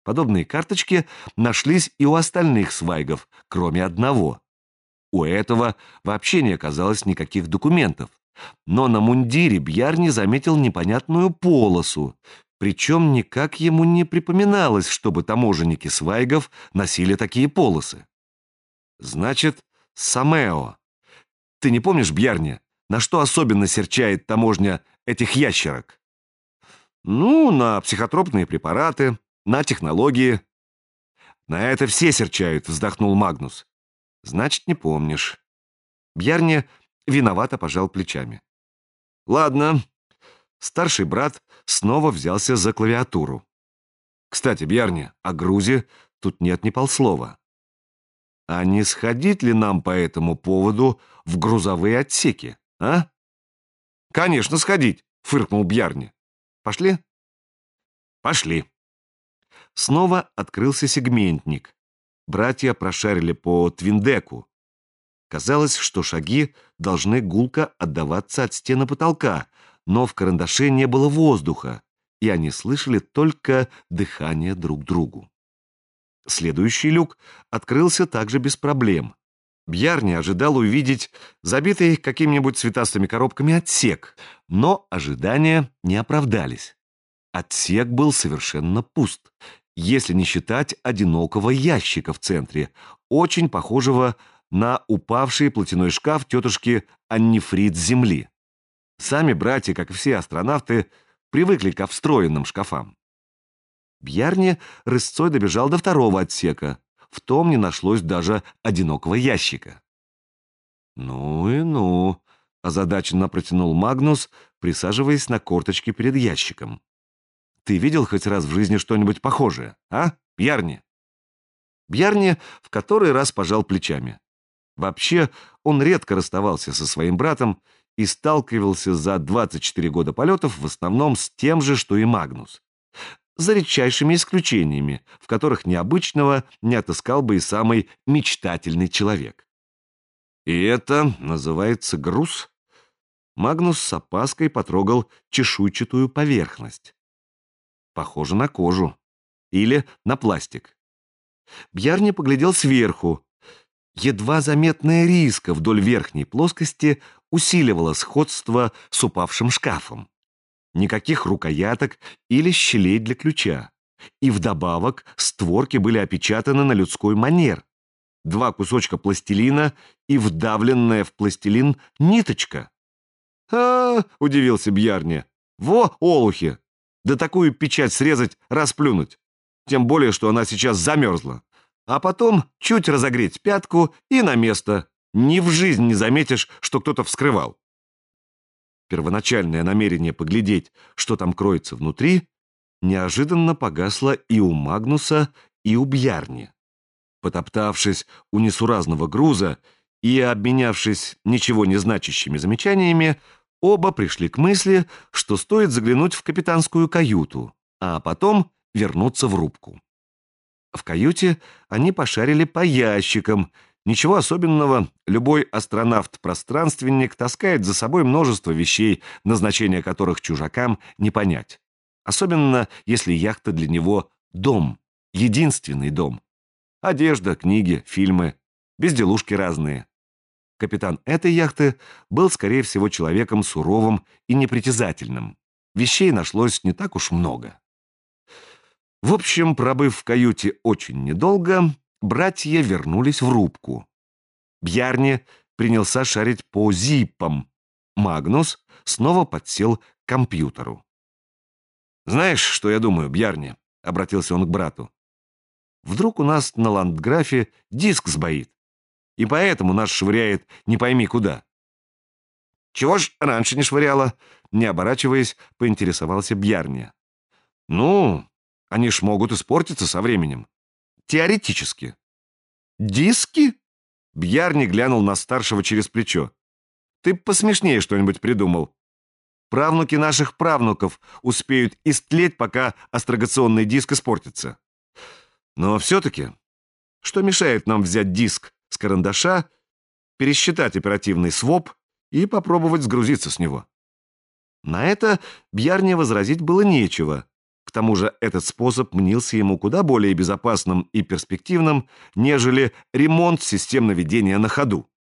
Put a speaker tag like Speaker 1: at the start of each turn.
Speaker 1: Подобные карточки нашлись и у остальных свайгов, кроме одного. У этого вообще не оказалось никаких документов. Но на мундире Бьярни заметил непонятную полосу, причем никак ему не припоминалось, чтобы таможенники свайгов носили такие полосы. Значит, Самео. Ты не помнишь, Бьярни, на что особенно серчает таможня этих ящерок? Ну, на психотропные препараты, на технологии. На это все серчают, вздохнул Магнус. Значит, не помнишь. Бьярни виновато пожал плечами. Ладно. Старший брат снова взялся за клавиатуру. Кстати, Бьярни, о грузе тут нет ни полслова. А не сходить ли нам по этому поводу в грузовые отсеки, а? Конечно, сходить, фыркнул Бьярни. Пошли? Пошли. Снова открылся сегментник. Братья прошарили по твиндеку. Казалось, что шаги должны гулко отдаваться от стены потолка, но в карандаше не было воздуха, и они слышали только дыхание друг другу. Следующий люк открылся также без проблем. Бьярни ожидал увидеть забитый какими-нибудь цветастыми коробками отсек, но ожидания не оправдались. Отсек был совершенно пуст, если не считать одинокого ящика в центре, очень похожего на упавший платяной шкаф тетушки Аннифрид с земли. Сами братья, как и все астронавты, привыкли ко встроенным шкафам. Бьярни рысцой добежал до второго отсека. В том не нашлось даже одинокого ящика. «Ну и ну», — озадаченно протянул Магнус, присаживаясь на корточки перед ящиком. «Ты видел хоть раз в жизни что-нибудь похожее, а, Бьярни?» Бьярни в который раз пожал плечами. Вообще, он редко расставался со своим братом и сталкивался за 24 года полетов в основном с тем же, что и Магнус. За редчайшими исключениями, в которых необычного не отыскал бы и самый мечтательный человек. И это называется груз? Магнус с опаской потрогал чешуйчатую поверхность. Похоже на кожу. Или на пластик. Бьярни поглядел сверху. Едва заметная риска вдоль верхней плоскости усиливала сходство с упавшим шкафом. Никаких рукояток или щелей для ключа. И вдобавок створки были опечатаны на людской манер. 2 кусочка пластилина и вдавленная в пластилин ниточка. Удивился Бьярни. «Во, олухи! Да такую печать срезать, расплюнуть. Тем более, что она сейчас замерзла. А потом чуть разогреть пятку и на место. Ни в жизнь не заметишь, что кто-то вскрывал». Первоначальное намерение поглядеть, что там кроется внутри, неожиданно погасло и у Магнуса, и у Бьярни. Потоптавшись у несуразного груза и обменявшись ничего не значащими замечаниями, оба пришли к мысли, что стоит заглянуть в капитанскую каюту, а потом вернуться в рубку. В каюте они пошарили по ящикам. Ничего особенного, любой астронавт-пространственник таскает за собой множество вещей, назначение которых чужакам не понять. Особенно, если яхта для него дом, единственный дом. Одежда, книги, фильмы, безделушки разные. Капитан этой яхты был, скорее всего, человеком суровым и непритязательным. Вещей нашлось не так уж много. В общем, пробыв в каюте очень недолго, братья вернулись в рубку. Бьярни принялся шарить по зиппам. Магнус снова подсел к компьютеру. «Знаешь, что я думаю, Бьярни?» — обратился он к брату. «Вдруг у нас на ландграфе диск сбоит, и поэтому нас швыряет не пойми куда». «Чего ж раньше не швыряло?» — не оборачиваясь, поинтересовался Бьярни. «Ну, они ж могут испортиться со временем. Теоретически». «Диски?» Бьярни глянул на старшего через плечо. «Ты посмешнее что-нибудь придумал. Правнуки наших правнуков успеют истлеть, пока астрогационный диск испортится. Но все-таки, что мешает нам взять диск с карандаша, пересчитать оперативный своп и попробовать сгрузиться с него?» На это Бьярни возразить было нечего. К тому же этот способ мнился ему куда более безопасным и перспективным, нежели ремонт систем наведения на ходу.